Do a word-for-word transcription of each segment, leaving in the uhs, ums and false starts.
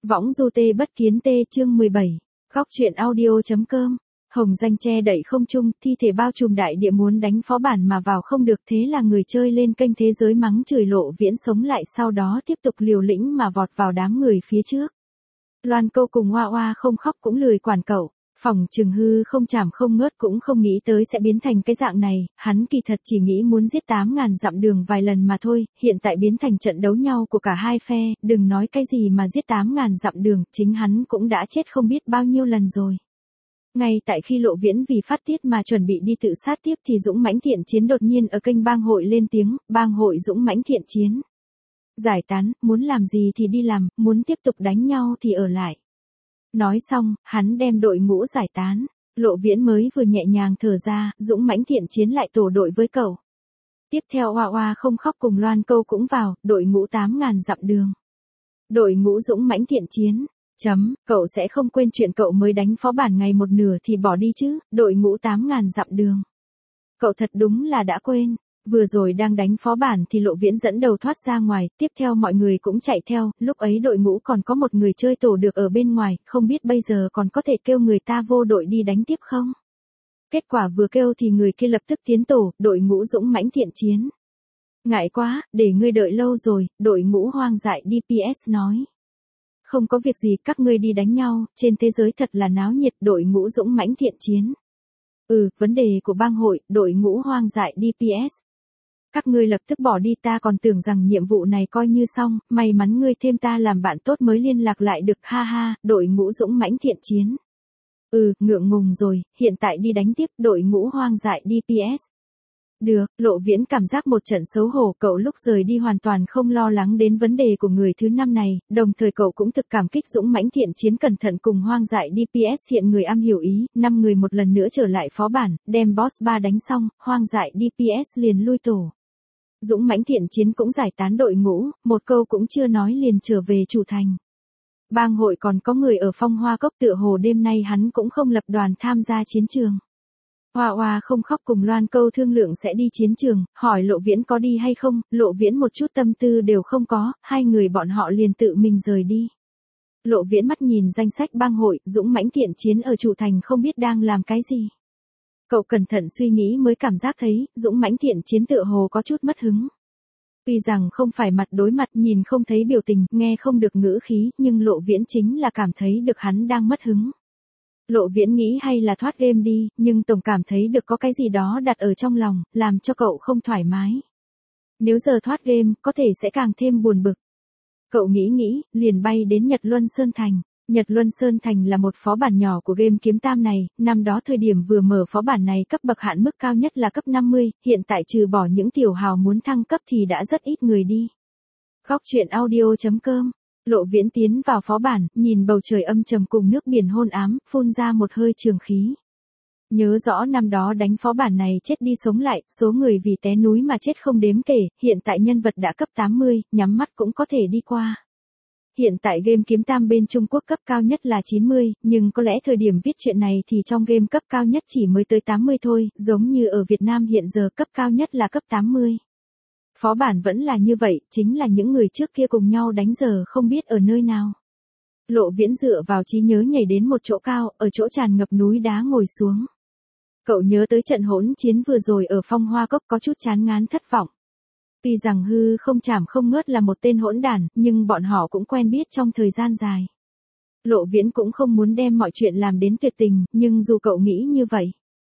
Võng du tê bất kiến tê chương mười bảy. Góc truyện audio.com. Hồng danh che đậy không trung, thi thể bao trùm đại địa muốn đánh phó bản mà vào không được, thế là người chơi lên kênh thế giới mắng chửi Lộ Viễn sống lại, sau đó tiếp tục liều lĩnh mà vọt vào đám người phía trước. Loan Câu cùng Hoa Hoa không khóc cũng lười quản cậu. Phòng Trừng Hư không chảm không ngớt cũng không nghĩ tới sẽ biến thành cái dạng này, hắn kỳ thật chỉ nghĩ muốn giết tám ngàn dặm đường vài lần mà thôi, hiện tại biến thành trận đấu nhau của cả hai phe, đừng nói cái gì mà giết tám ngàn dặm đường, chính hắn cũng đã chết không biết bao nhiêu lần rồi. Ngay tại khi Lộ Viễn vì phát tiết mà chuẩn bị đi tự sát tiếp thì Dũng Mãnh Thiện Chiến đột nhiên ở kênh bang hội lên tiếng, bang hội Dũng Mãnh Thiện Chiến. Giải tán, muốn làm gì thì đi làm, muốn tiếp tục đánh nhau thì ở lại. Nói xong, hắn đem đội ngũ giải tán. Lộ Viễn mới vừa nhẹ nhàng thở ra, Dũng Mãnh Thiện Chiến lại tổ đội với cậu. Tiếp theo Hoa Hoa không khóc cùng Loan Câu cũng vào, đội ngũ tám ngàn dặm đường. Đội ngũ Dũng Mãnh Thiện Chiến. Chấm, cậu sẽ không quên chuyện cậu mới đánh phó bản ngày một nửa thì bỏ đi chứ, đội ngũ tám ngàn dặm đường. Cậu thật đúng là đã quên. Vừa rồi đang đánh phó bản thì Lộ Viễn dẫn đầu thoát ra ngoài, tiếp theo mọi người cũng chạy theo, lúc ấy đội ngũ còn có một người chơi tổ được ở bên ngoài, không biết bây giờ còn có thể kêu người ta vô đội đi đánh tiếp không? Kết quả vừa kêu thì người kia lập tức tiến tổ, đội ngũ Dũng Mãnh Thiện Chiến. Ngại quá, để ngươi đợi lâu rồi, đội ngũ Hoang Dại đê pê ét nói. Không có việc gì, các ngươi đi đánh nhau, trên thế giới thật là náo nhiệt, đội ngũ Dũng Mãnh Thiện Chiến. Ừ, vấn đề của bang hội, đội ngũ Hoang Dại đê pê ét. Các ngươi lập tức bỏ đi, ta còn tưởng rằng nhiệm vụ này coi như xong, may mắn ngươi thêm ta làm bạn tốt mới liên lạc lại được, ha ha, đội ngũ Dũng Mãnh Thiện Chiến. Ừ, ngượng ngùng rồi, hiện tại đi đánh tiếp, đội ngũ Hoang Dại đê pê ét. Được, Lộ Viễn cảm giác một trận xấu hổ, cậu lúc rời đi hoàn toàn không lo lắng đến vấn đề của người thứ năm này, đồng thời cậu cũng thực cảm kích Dũng Mãnh Thiện Chiến cẩn thận cùng Hoang Dại đê pê ét hiện người am hiểu ý, năm người một lần nữa trở lại phó bản, đem boss ba đánh xong, Hoang Dại đê pê ét liền lui tổ. Dũng Mãnh Thiện Chiến cũng giải tán đội ngũ, một câu cũng chưa nói liền trở về chủ thành. Bang hội còn có người ở Phong Hoa Cốc, tựa hồ đêm nay hắn cũng không lập đoàn tham gia chiến trường. Hoa Hoa không khóc cùng Loan Câu thương lượng sẽ đi chiến trường, hỏi Lộ Viễn có đi hay không, Lộ Viễn một chút tâm tư đều không có, hai người bọn họ liền tự mình rời đi. Lộ Viễn mắt nhìn danh sách bang hội, Dũng Mãnh Thiện Chiến ở chủ thành không biết đang làm cái gì. Cậu cẩn thận suy nghĩ mới cảm giác thấy, Dũng Mãnh Thiện Chiến tựa hồ có chút mất hứng. Tuy rằng không phải mặt đối mặt, nhìn không thấy biểu tình, nghe không được ngữ khí, nhưng Lộ Viễn chính là cảm thấy được hắn đang mất hứng. Lộ Viễn nghĩ hay là thoát game đi, nhưng tổng cảm thấy được có cái gì đó đặt ở trong lòng, làm cho cậu không thoải mái. Nếu giờ thoát game, có thể sẽ càng thêm buồn bực. Cậu nghĩ nghĩ, liền bay đến Nhật Luân Sơn Thành. Nhật Luân Sơn Thành là một phó bản nhỏ của game Kiếm Tam này, năm đó thời điểm vừa mở phó bản này cấp bậc hạn mức cao nhất là cấp năm mươi, hiện tại trừ bỏ những tiểu hào muốn thăng cấp thì đã rất ít người đi. Góc truyện audio.com. Lộ Viễn tiến vào phó bản, nhìn bầu trời âm trầm cùng nước biển hôn ám, phun ra một hơi trường khí. Nhớ rõ năm đó đánh phó bản này chết đi sống lại, số người vì té núi mà chết không đếm kể, hiện tại nhân vật đã cấp tám mươi, nhắm mắt cũng có thể đi qua. Hiện tại game Kiếm Tam bên Trung Quốc cấp cao nhất là chín mươi, nhưng có lẽ thời điểm viết chuyện này thì trong game cấp cao nhất chỉ mới tới tám mươi thôi, giống như ở Việt Nam hiện giờ cấp cao nhất là cấp tám mươi. Phó bản vẫn là như vậy, chính là những người trước kia cùng nhau đánh giờ không biết ở nơi nào. Lộ Viễn dựa vào trí nhớ nhảy đến một chỗ cao, ở chỗ tràn ngập núi đá ngồi xuống. Cậu nhớ tới trận hỗn chiến vừa rồi ở Phong Hoa Cốc có chút chán ngán thất vọng. Tuy rằng Hư không chảm không ngớt là một tên hỗn đản, nhưng bọn họ cũng quen biết trong thời gian dài. Lộ Viễn cũng không muốn đem mọi chuyện làm đến tuyệt tình, nhưng dù cậu nghĩ như vậy,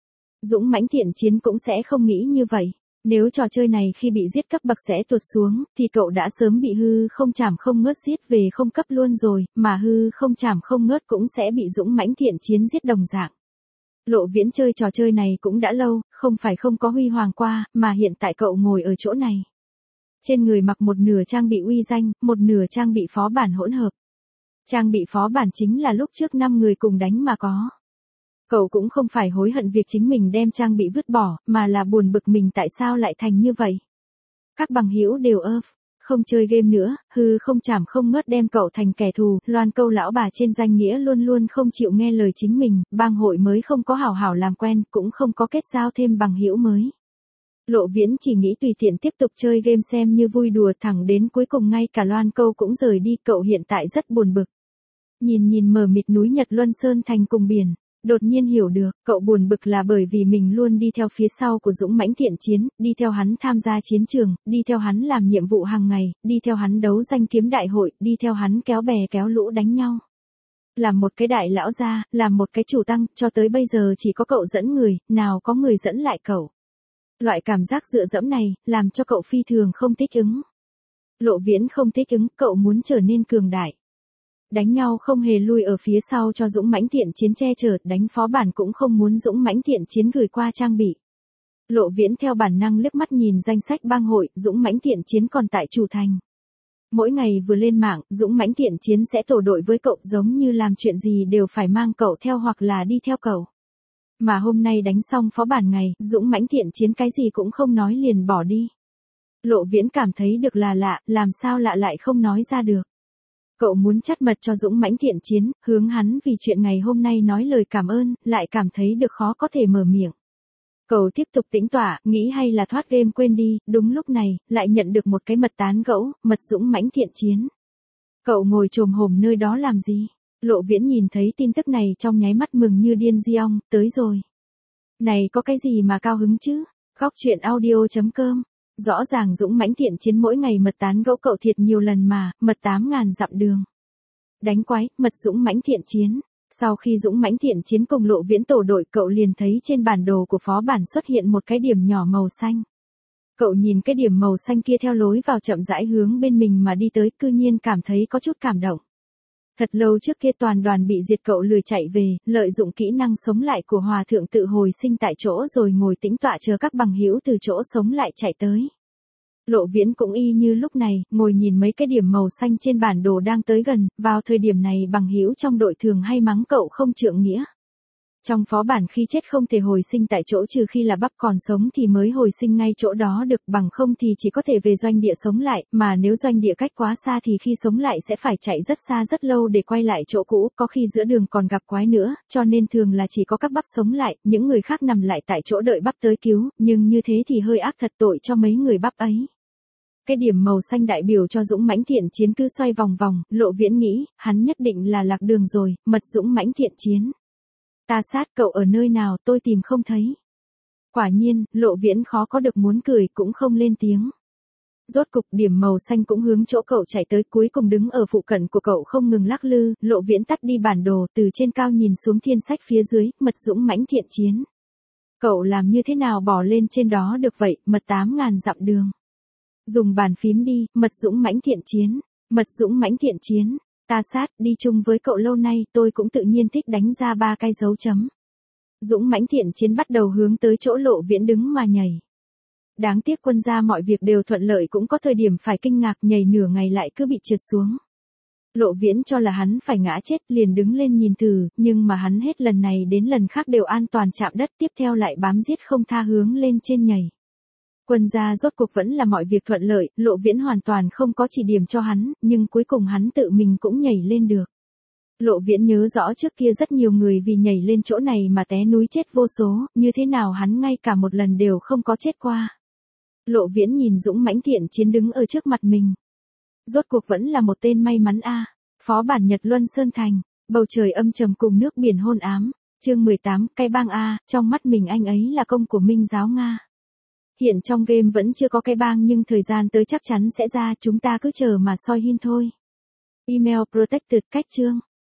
Dũng Mãnh Thiện Chiến cũng sẽ không nghĩ như vậy. Nếu trò chơi này khi bị giết cấp bậc sẽ tuột xuống, thì cậu đã sớm bị Hư không chảm không ngớt giết về không cấp luôn rồi, mà Hư không chảm không ngớt cũng sẽ bị Dũng Mãnh Thiện Chiến giết đồng dạng. Lộ Viễn chơi trò chơi này cũng đã lâu, không phải không có huy hoàng qua, mà hiện tại cậu ngồi ở chỗ này. Trên người mặc một nửa trang bị uy danh, một nửa trang bị phó bản hỗn hợp. Trang bị phó bản chính là lúc trước năm người cùng đánh mà có. Cậu cũng không phải hối hận việc chính mình đem trang bị vứt bỏ, mà là buồn bực mình tại sao lại thành như vậy. Các bằng hữu đều ơ, không chơi game nữa, Hư không chảm không ngớt đem cậu thành kẻ thù, Loan Câu lão bà trên danh nghĩa luôn luôn không chịu nghe lời chính mình, bang hội mới không có hảo hảo làm quen, cũng không có kết giao thêm bằng hữu mới. Lộ Viễn chỉ nghĩ tùy tiện tiếp tục chơi game xem như vui đùa, thẳng đến cuối cùng ngay cả Loan Câu cũng rời đi, cậu hiện tại rất buồn bực. Nhìn nhìn mờ mịt núi Nhật Luân Sơn Thành cùng biển, đột nhiên hiểu được, cậu buồn bực là bởi vì mình luôn đi theo phía sau của dũng mãnh thiện chiến, đi theo hắn tham gia chiến trường, đi theo hắn làm nhiệm vụ hàng ngày, đi theo hắn đấu danh kiếm đại hội, đi theo hắn kéo bè kéo lũ đánh nhau. Làm một cái đại lão gia, làm một cái chủ tăng, cho tới bây giờ chỉ có cậu dẫn người, nào có người dẫn lại cậu. Loại cảm giác dựa dẫm này, làm cho cậu phi thường không thích ứng. Lộ Viễn không thích ứng, cậu muốn trở nên cường đại. Đánh nhau không hề lui ở phía sau cho dũng mãnh thiện chiến che chở, đánh phó bản cũng không muốn dũng mãnh thiện chiến gửi qua trang bị. Lộ Viễn theo bản năng liếc mắt nhìn danh sách bang hội, dũng mãnh thiện chiến còn tại chủ thành. Mỗi ngày vừa lên mạng, dũng mãnh thiện chiến sẽ tổ đội với cậu, giống như làm chuyện gì đều phải mang cậu theo hoặc là đi theo cậu. Mà hôm nay đánh xong phó bản ngày, dũng mãnh thiện chiến cái gì cũng không nói liền bỏ đi. Lộ Viễn cảm thấy được là lạ, làm sao lạ lại không nói ra được. Cậu muốn chắt mật cho dũng mãnh thiện chiến, hướng hắn vì chuyện ngày hôm nay nói lời cảm ơn, lại cảm thấy được khó có thể mở miệng. Cậu tiếp tục tĩnh tọa, nghĩ hay là thoát game quên đi, đúng lúc này, lại nhận được một cái mật tán gẫu, mật dũng mãnh thiện chiến. Cậu ngồi chồm hổm nơi đó làm gì? Lộ Viễn nhìn thấy tin tức này trong nháy mắt mừng như điên di ong, tới rồi. Này có cái gì mà cao hứng chứ? Góc truyện audio chấm com. Rõ ràng dũng mãnh thiện chiến mỗi ngày mật tán gẫu cậu thiệt nhiều lần mà, mật tám ngàn dặm đường. Đánh quái, mật dũng mãnh thiện chiến. Sau khi dũng mãnh thiện chiến cùng Lộ Viễn tổ đội, cậu liền thấy trên bản đồ của phó bản xuất hiện một cái điểm nhỏ màu xanh. Cậu nhìn cái điểm màu xanh kia theo lối vào chậm rãi hướng bên mình mà đi tới, cư nhiên cảm thấy có chút cảm động. Thật lâu trước kia toàn đoàn bị diệt cậu lười chạy về, lợi dụng kỹ năng sống lại của hòa thượng tự hồi sinh tại chỗ rồi ngồi tĩnh tọa chờ các bằng hữu từ chỗ sống lại chạy tới. Lộ Viễn cũng y như lúc này, ngồi nhìn mấy cái điểm màu xanh trên bản đồ đang tới gần, vào thời điểm này bằng hữu trong đội thường hay mắng cậu không trượng nghĩa. Trong phó bản khi chết không thể hồi sinh tại chỗ, trừ khi là bắp còn sống thì mới hồi sinh ngay chỗ đó được, bằng không thì chỉ có thể về doanh địa sống lại, mà nếu doanh địa cách quá xa thì khi sống lại sẽ phải chạy rất xa rất lâu để quay lại chỗ cũ, có khi giữa đường còn gặp quái nữa, cho nên thường là chỉ có các bắp sống lại, những người khác nằm lại tại chỗ đợi bắp tới cứu, nhưng như thế thì hơi ác thật, tội cho mấy người bắp ấy. Cái điểm màu xanh đại biểu cho dũng mãnh thiện chiến cứ xoay vòng vòng, Lộ Viễn nghĩ, hắn nhất định là lạc đường rồi, mật dũng mãnh thiện chiến. Ta sát, cậu ở nơi nào, tôi tìm không thấy. Quả nhiên, Lộ Viễn khó có được muốn cười cũng không lên tiếng. Rốt cục điểm màu xanh cũng hướng chỗ cậu chạy tới, cuối cùng đứng ở phụ cận của cậu không ngừng lắc lư, Lộ Viễn tắt đi bản đồ, từ trên cao nhìn xuống thiên sách phía dưới, mật dũng mãnh thiện chiến. Cậu làm như thế nào bỏ lên trên đó được vậy, mật tám ngàn dặm đường. Dùng bàn phím đi, mật dũng mãnh thiện chiến, mật dũng mãnh thiện chiến. Ta sát, đi chung với cậu lâu nay, tôi cũng tự nhiên thích đánh ra ba cái dấu chấm. Dũng mãnh thiện chiến bắt đầu hướng tới chỗ Lộ Viễn đứng mà nhảy. Đáng tiếc quân gia mọi việc đều thuận lợi, cũng có thời điểm phải kinh ngạc, nhảy nửa ngày lại cứ bị trượt xuống. Lộ Viễn cho là hắn phải ngã chết, liền đứng lên nhìn thử, nhưng mà hắn hết lần này đến lần khác đều an toàn chạm đất, tiếp theo lại bám giết không tha hướng lên trên nhảy. Quân gia rốt cuộc vẫn là mọi việc thuận lợi, Lộ Viễn hoàn toàn không có chỉ điểm cho hắn, nhưng cuối cùng hắn tự mình cũng nhảy lên được. Lộ Viễn nhớ rõ trước kia rất nhiều người vì nhảy lên chỗ này mà té núi chết vô số, như thế nào hắn ngay cả một lần đều không có chết qua. Lộ Viễn nhìn dũng mãnh thiện chiến đứng ở trước mặt mình. Rốt cuộc vẫn là một tên may mắn a. Phó bản Nhật Luân Sơn Thành, bầu trời âm trầm cùng nước biển hôn ám. Chương mười tám, cái bang a, trong mắt mình anh ấy là công của Minh giáo Nga. Hiện trong game vẫn chưa có cái bang nhưng thời gian tới chắc chắn sẽ ra, chúng ta cứ chờ mà soi hin thôi. Email protected cách chương